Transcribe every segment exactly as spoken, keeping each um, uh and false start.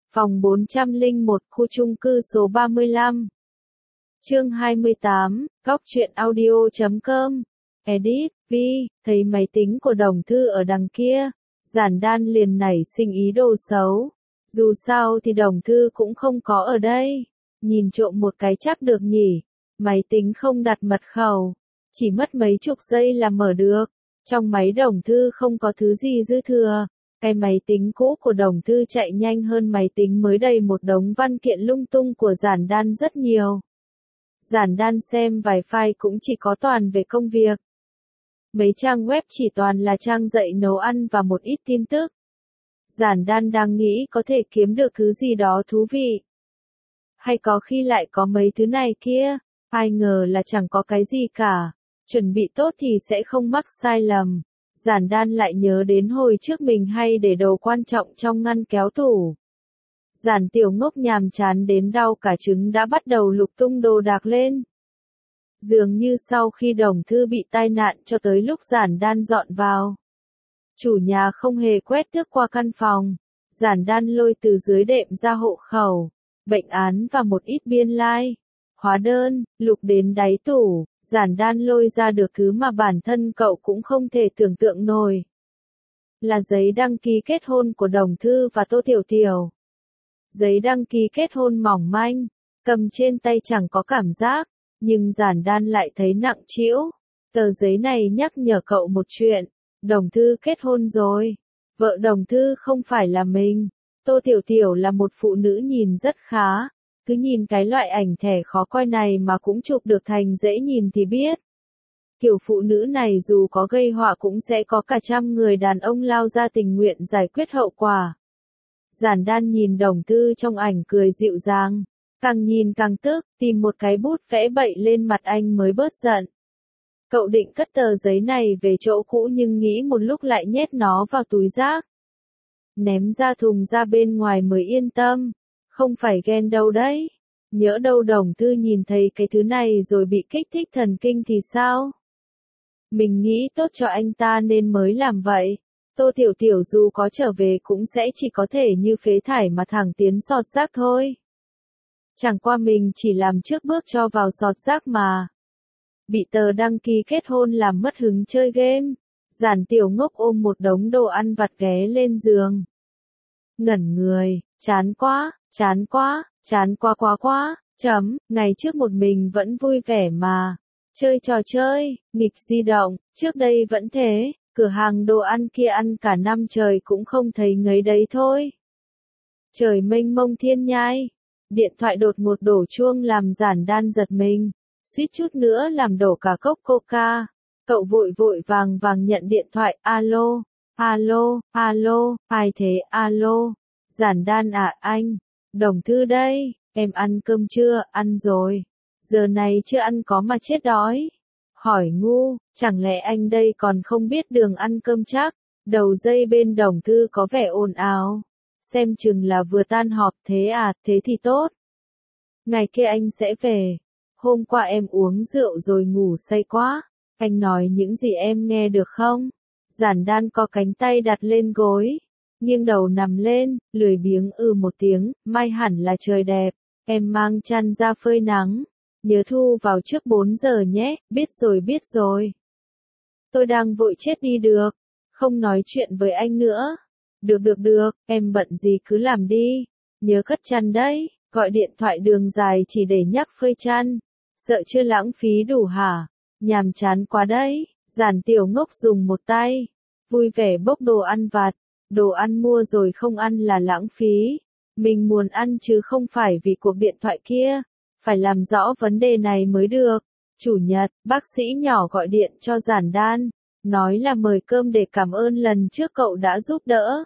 Phòng bốn trăm lẻ một, khu chung cư số ba mươi lăm. Chương hai mươi tám, góc truyện audio chấm com. Edit, Vi, thấy máy tính của Đồng Thư ở đằng kia. Giản Đan liền nảy sinh ý đồ xấu. Dù sao thì Đồng Thư cũng không có ở đây. Nhìn trộm một cái chắc được nhỉ. Máy tính không đặt mật khẩu. Chỉ mất mấy chục giây là mở được. Trong máy Đồng Thư không có thứ gì dư thừa. Cái máy tính cũ của Đồng Thư chạy nhanh hơn máy tính mới đầy một đống văn kiện lung tung của Giản Đan rất nhiều. Giản Đan xem vài file cũng chỉ có toàn về công việc. Mấy trang web chỉ toàn là trang dạy nấu ăn và một ít tin tức. Giản Đan đang nghĩ có thể kiếm được thứ gì đó thú vị. Hay có khi lại có mấy thứ này kia, ai ngờ là chẳng có cái gì cả. Chuẩn bị tốt thì sẽ không mắc sai lầm. Giản Đan lại nhớ đến hồi trước mình hay để đồ quan trọng trong ngăn kéo tủ. Giản Tiểu Ngốc nhàm chán đến đau cả trứng đã bắt đầu lục tung đồ đạc lên. Dường như sau khi Đồng Thư bị tai nạn cho tới lúc Giản Đan dọn vào. Chủ nhà không hề quét tước qua căn phòng. Giản Đan lôi từ dưới đệm ra hộ khẩu, bệnh án và một ít biên lai, like, hóa đơn, lục đến đáy tủ. Giản Đan lôi ra được thứ mà bản thân cậu cũng không thể tưởng tượng nổi. Là giấy đăng ký kết hôn của Đồng Thư và Tô Tiểu Tiểu. Giấy đăng ký kết hôn mỏng manh, cầm trên tay chẳng có cảm giác, nhưng Giản Đan lại thấy nặng trĩu. Tờ giấy này nhắc nhở cậu một chuyện, Đồng Thư kết hôn rồi. Vợ Đồng Thư không phải là mình. Tô Tiểu Tiểu là một phụ nữ nhìn rất khá. Cứ nhìn cái loại ảnh thẻ khó coi này mà cũng chụp được thành dễ nhìn thì biết. Kiểu phụ nữ này dù có gây họa cũng sẽ có cả trăm người đàn ông lao ra tình nguyện giải quyết hậu quả. Giản Đan nhìn Đồng Thư trong ảnh cười dịu dàng. Càng nhìn càng tức, tìm một cái bút vẽ bậy lên mặt anh mới bớt giận. Cậu định cất tờ giấy này về chỗ cũ nhưng nghĩ một lúc lại nhét nó vào túi rác. Ném ra thùng ra bên ngoài mới yên tâm. Không phải ghen đâu đấy. Nhỡ đâu Đồng Thư nhìn thấy cái thứ này rồi bị kích thích thần kinh thì sao? Mình nghĩ tốt cho anh ta nên mới làm vậy. Tô Tiểu Tiểu dù có trở về cũng sẽ chỉ có thể như phế thải mà thẳng tiến sọt rác thôi. Chẳng qua mình chỉ làm trước bước cho vào sọt rác mà. Bị tờ đăng ký kết hôn làm mất hứng chơi game. Giản Tiểu Ngốc ôm một đống đồ ăn vặt ghé lên giường. Ngẩn người, chán quá, chán quá, chán quá quá quá, chấm, ngày trước một mình vẫn vui vẻ mà. Chơi trò chơi, nghịch di động, trước đây vẫn thế, cửa hàng đồ ăn kia ăn cả năm trời cũng không thấy ngấy đấy thôi. Trời mênh mông thiên nhai, điện thoại đột ngột đổ chuông làm Giản Đan giật mình, suýt chút nữa làm đổ cả cốc coca. Cậu vội vội vàng vàng nhận điện thoại, alo, alo, alo, ai thế, alo. Giản Đan à anh, Đồng Thư đây, em ăn cơm chưa, ăn rồi. Giờ này chưa ăn có mà chết đói. Hỏi ngu, chẳng lẽ anh đây còn không biết đường ăn cơm chắc? Đầu dây bên Đồng Thư có vẻ ồn ào. Xem chừng là vừa tan họp thế à, thế thì tốt. Ngày kia anh sẽ về. Hôm qua em uống rượu rồi ngủ say quá. Anh nói những gì em nghe được không? Giản Đan có cánh tay đặt lên gối. Nghiêng đầu nằm lên, lười biếng ư một tiếng, mai hẳn là trời đẹp, em mang chăn ra phơi nắng, nhớ thu vào trước bốn giờ nhé, biết rồi biết rồi. Tôi đang vội chết đi được, không nói chuyện với anh nữa. Được được được, em bận gì cứ làm đi, nhớ cất chăn đấy, gọi điện thoại đường dài chỉ để nhắc phơi chăn, sợ chưa lãng phí đủ hả, nhàm chán quá đấy. Giản Tiểu Ngốc dùng một tay, vui vẻ bốc đồ ăn vặt. Đồ ăn mua rồi không ăn là lãng phí. Mình muốn ăn chứ không phải vì cuộc điện thoại kia. Phải làm rõ vấn đề này mới được. Chủ nhật, bác sĩ nhỏ gọi điện cho Giản Đan. Nói là mời cơm để cảm ơn lần trước cậu đã giúp đỡ.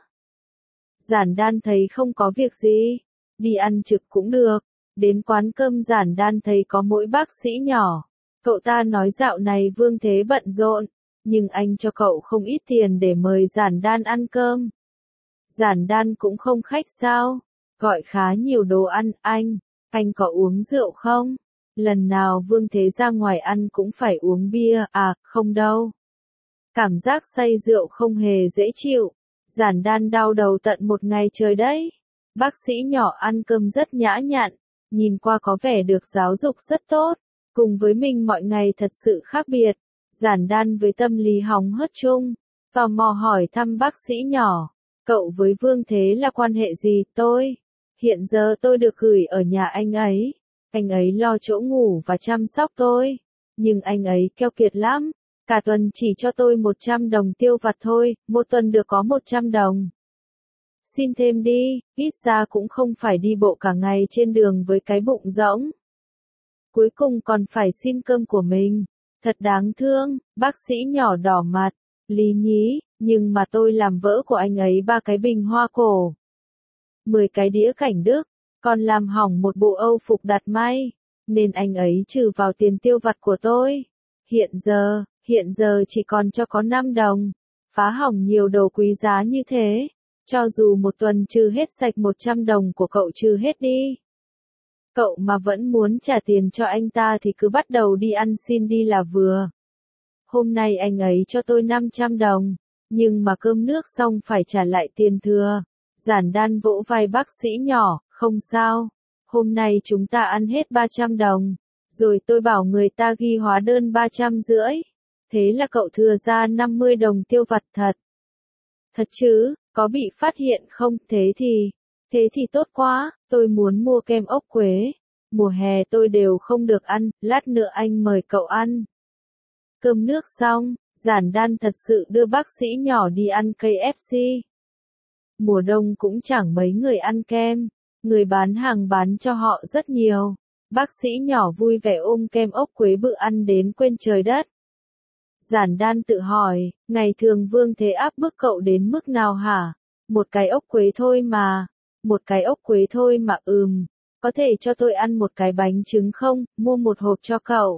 Giản Đan thấy không có việc gì. Đi ăn trực cũng được. Đến quán cơm Giản Đan thấy có mỗi bác sĩ nhỏ. Cậu ta nói dạo này Vương Thế bận rộn. Nhưng anh cho cậu không ít tiền để mời Giản Đan ăn cơm. Giản Đan cũng không khách sao, gọi khá nhiều đồ ăn, anh, anh có uống rượu không? Lần nào Vương Thế ra ngoài ăn cũng phải uống bia, à, không đâu. Cảm giác say rượu không hề dễ chịu, Giản Đan đau đầu tận một ngày trời đấy. Bác sĩ nhỏ ăn cơm rất nhã nhặn, nhìn qua có vẻ được giáo dục rất tốt, cùng với mình mọi ngày thật sự khác biệt. Giản Đan với tâm lý hóng hớt chung, tò mò hỏi thăm bác sĩ nhỏ, cậu với Vương Thế là quan hệ gì? Tôi, hiện giờ tôi được gửi ở nhà anh ấy, anh ấy lo chỗ ngủ và chăm sóc tôi, nhưng anh ấy keo kiệt lắm, cả tuần chỉ cho tôi một trăm đồng tiêu vặt thôi, một tuần được có một trăm đồng. Xin thêm đi, ít ra cũng không phải đi bộ cả ngày trên đường với cái bụng rỗng. Cuối cùng còn phải xin cơm của mình. Thật đáng thương, bác sĩ nhỏ đỏ mặt. Lý nhí, nhưng mà tôi làm vỡ của anh ấy ba cái bình hoa cổ. Mười cái đĩa cảnh đức, còn làm hỏng một bộ âu phục đặt may. Nên anh ấy trừ vào tiền tiêu vặt của tôi. Hiện giờ, hiện giờ chỉ còn cho có năm đồng. Phá hỏng nhiều đồ quý giá như thế. Cho dù một tuần trừ hết sạch một trăm đồng của cậu trừ hết đi. Cậu mà vẫn muốn trả tiền cho anh ta thì cứ bắt đầu đi ăn xin đi là vừa. Hôm nay anh ấy cho tôi năm trăm đồng, nhưng mà cơm nước xong phải trả lại tiền thừa. Giản Đan vỗ vai bác sĩ nhỏ, không sao. Hôm nay chúng ta ăn hết ba trăm đồng, rồi tôi bảo người ta ghi hóa đơn ba trăm rưỡi. Thế là cậu thừa ra năm mươi đồng tiêu vặt thật. Thật chứ, có bị phát hiện không? Thế thì, thế thì tốt quá, tôi muốn mua kem ốc quế. Mùa hè tôi đều không được ăn, lát nữa anh mời cậu ăn. Cơm nước xong, Giản Đan thật sự đưa bác sĩ nhỏ đi ăn ca ép xê. Mùa đông cũng chẳng mấy người ăn kem, người bán hàng bán cho họ rất nhiều. Bác sĩ nhỏ vui vẻ ôm kem ốc quế bự ăn đến quên trời đất. Giản Đan tự hỏi, ngày thường Vương Thế áp bức cậu đến mức nào hả? Một cái ốc quế thôi mà, một cái ốc quế thôi mà ừm, có thể cho tôi ăn một cái bánh trứng không, mua một hộp cho cậu.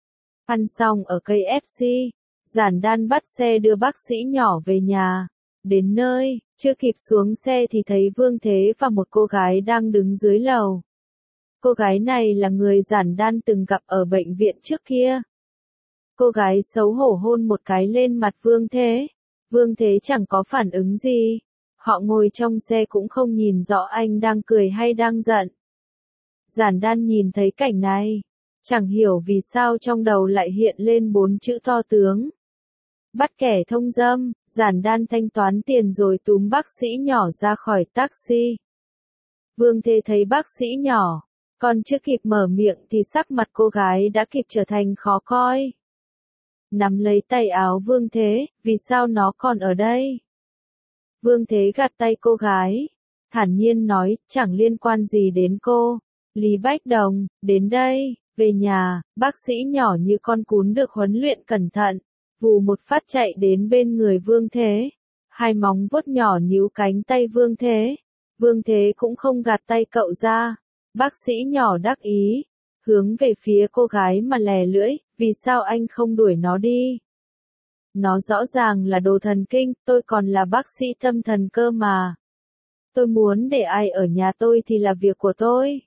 Ăn xong ở ca ép xê, Giản Đan bắt xe đưa bác sĩ nhỏ về nhà. Đến nơi, chưa kịp xuống xe thì thấy Vương Thế và một cô gái đang đứng dưới lầu. Cô gái này là người Giản Đan từng gặp ở bệnh viện trước kia. Cô gái xấu hổ hôn một cái lên mặt Vương Thế. Vương Thế chẳng có phản ứng gì. Họ ngồi trong xe cũng không nhìn rõ anh đang cười hay đang giận. Giản Đan nhìn thấy cảnh này, chẳng hiểu vì sao trong đầu lại hiện lên bốn chữ to tướng. Bắt kẻ thông dâm. Giản Đan thanh toán tiền rồi túm bác sĩ nhỏ ra khỏi taxi. Vương Thế thấy bác sĩ nhỏ, còn chưa kịp mở miệng thì sắc mặt cô gái đã kịp trở thành khó coi. Nắm lấy tay áo Vương Thế, vì sao nó còn ở đây? Vương Thế gạt tay cô gái, thản nhiên nói, chẳng liên quan gì đến cô. Lý Bách Đồng, đến đây, về nhà, bác sĩ nhỏ như con cún được huấn luyện cẩn thận, vù một phát chạy đến bên người Vương Thế. Hai móng vuốt nhỏ níu cánh tay Vương Thế. Vương Thế cũng không gạt tay cậu ra. Bác sĩ nhỏ đắc ý, hướng về phía cô gái mà lè lưỡi, vì sao anh không đuổi nó đi? Nó rõ ràng là đồ thần kinh, tôi còn là bác sĩ tâm thần cơ mà. Tôi muốn để ai ở nhà tôi thì là việc của tôi.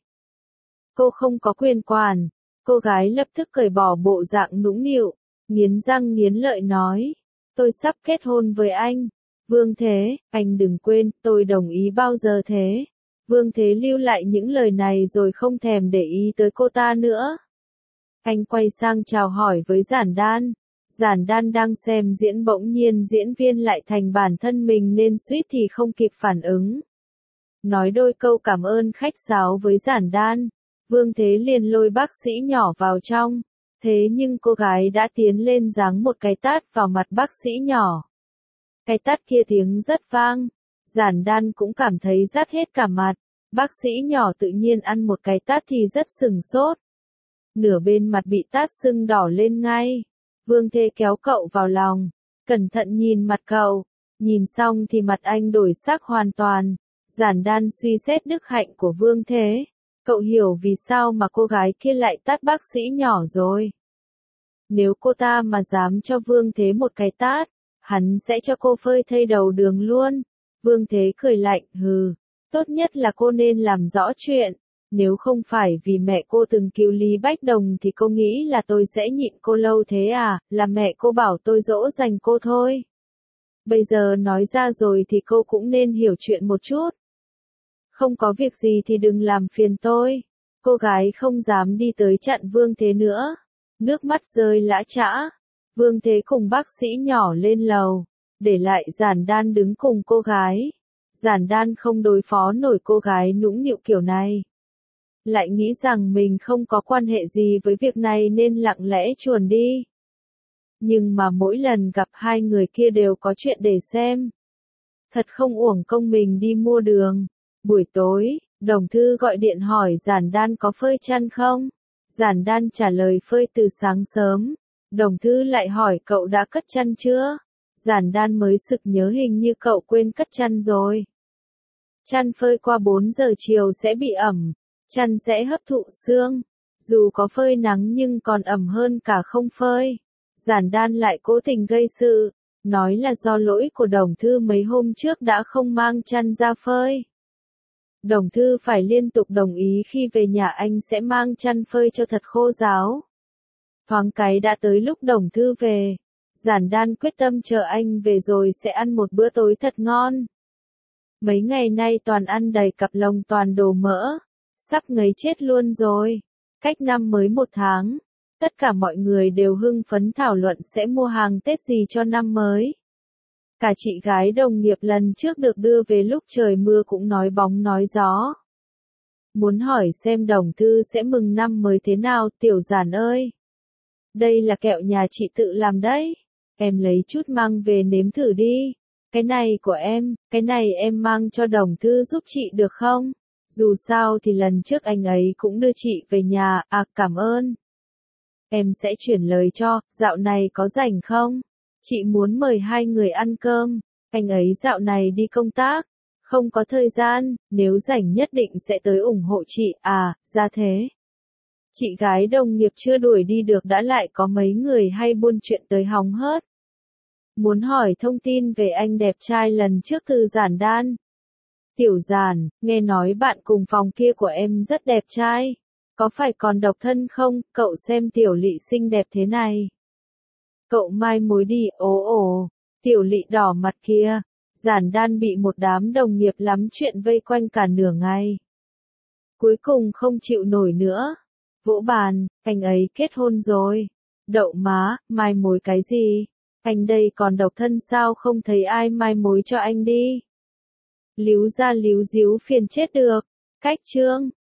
Cô không có quyền quản. Cô gái lập tức cởi bỏ bộ dạng nũng nịu, nghiến răng nghiến lợi nói, tôi sắp kết hôn với anh. Vương Thế, anh đừng quên, tôi đồng ý bao giờ thế. Vương Thế lưu lại những lời này rồi không thèm để ý tới cô ta nữa. Anh quay sang chào hỏi với Giản Đan. Giản Đan đang xem diễn bỗng nhiên diễn viên lại thành bản thân mình nên suýt thì không kịp phản ứng. Nói đôi câu cảm ơn khách sáo với Giản Đan, Vương Thế liền lôi bác sĩ nhỏ vào trong. Thế nhưng cô gái đã tiến lên giáng một cái tát vào mặt bác sĩ nhỏ. Cái tát kia tiếng rất vang. Giản Đan cũng cảm thấy rát hết cả mặt. Bác sĩ nhỏ tự nhiên ăn một cái tát thì rất sừng sốt. Nửa bên mặt bị tát sưng đỏ lên ngay. Vương Thế kéo cậu vào lòng, cẩn thận nhìn mặt cậu. Nhìn xong thì mặt anh đổi sắc hoàn toàn. Giản Đan suy xét đức hạnh của Vương Thế. Cậu hiểu vì sao mà cô gái kia lại tát bác sĩ nhỏ rồi. Nếu cô ta mà dám cho Vương Thế một cái tát, hắn sẽ cho cô phơi thây đầu đường luôn. Vương Thế cười lạnh, hừ, tốt nhất là cô nên làm rõ chuyện. Nếu không phải vì mẹ cô từng cứu Lý Bách Đồng thì cô nghĩ là tôi sẽ nhịn cô lâu thế à, là mẹ cô bảo tôi dỗ dành cô thôi. Bây giờ nói ra rồi thì cô cũng nên hiểu chuyện một chút. Không có việc gì thì đừng làm phiền tôi. Cô gái không dám đi tới chặn Vương Thế nữa. Nước mắt rơi lã chã. Vương Thế cùng bác sĩ nhỏ lên lầu. Để lại Giản Đan đứng cùng cô gái. Giản Đan không đối phó nổi cô gái nũng nịu kiểu này. Lại nghĩ rằng mình không có quan hệ gì với việc này nên lặng lẽ chuồn đi. Nhưng mà mỗi lần gặp hai người kia đều có chuyện để xem. Thật không uổng công mình đi mua đường. Buổi tối, Đồng Thư gọi điện hỏi Giản Đan có phơi chăn không? Giản Đan trả lời phơi từ sáng sớm. Đồng Thư lại hỏi cậu đã cất chăn chưa? Giản Đan mới sực nhớ hình như cậu quên cất chăn rồi. Chăn phơi qua bốn giờ chiều sẽ bị ẩm. Chăn sẽ hấp thụ sương. Dù có phơi nắng nhưng còn ẩm hơn cả không phơi. Giản Đan lại cố tình gây sự. Nói là do lỗi của Đồng Thư mấy hôm trước đã không mang chăn ra phơi. Đồng Thư phải liên tục đồng ý khi về nhà anh sẽ mang chăn phơi cho thật khô ráo. Thoáng cái đã tới lúc Đồng Thư về. Giản Đan quyết tâm chờ anh về rồi sẽ ăn một bữa tối thật ngon. Mấy ngày nay toàn ăn đầy cặp lồng toàn đồ mỡ. Sắp ngấy chết luôn rồi. Cách năm mới một tháng. Tất cả mọi người đều hưng phấn thảo luận sẽ mua hàng Tết gì cho năm mới. Cả chị gái đồng nghiệp lần trước được đưa về lúc trời mưa cũng nói bóng nói gió. Muốn hỏi xem Đồng Thư sẽ mừng năm mới thế nào Tiểu Giản ơi. Đây là kẹo nhà chị tự làm đấy. Em lấy chút mang về nếm thử đi. Cái này của em, cái này em mang cho Đồng Thư giúp chị được không? Dù sao thì lần trước anh ấy cũng đưa chị về nhà, à cảm ơn. Em sẽ chuyển lời cho, dạo này có rảnh không? Chị muốn mời hai người ăn cơm. Anh ấy dạo này đi công tác. Không có thời gian, nếu rảnh nhất định sẽ tới ủng hộ chị, à, ra thế. Chị gái đồng nghiệp chưa đuổi đi được đã lại có mấy người hay buôn chuyện tới hóng hớt. Muốn hỏi thông tin về anh đẹp trai lần trước từ Giản Đan. Tiểu Giản, nghe nói bạn cùng phòng kia của em rất đẹp trai. Có phải còn độc thân không, cậu xem Tiểu Lị xinh đẹp thế này. Cậu mai mối đi, ố ồ, Tiểu Lị đỏ mặt kia. Giản Đan bị một đám đồng nghiệp lắm chuyện vây quanh cả nửa ngày. Cuối cùng không chịu nổi nữa. Vỗ bàn, anh ấy kết hôn rồi. Đậu má, mai mối cái gì? Anh đây còn độc thân sao không thấy ai mai mối cho anh đi. Líu ra líu díu phiền chết được. Cách chương.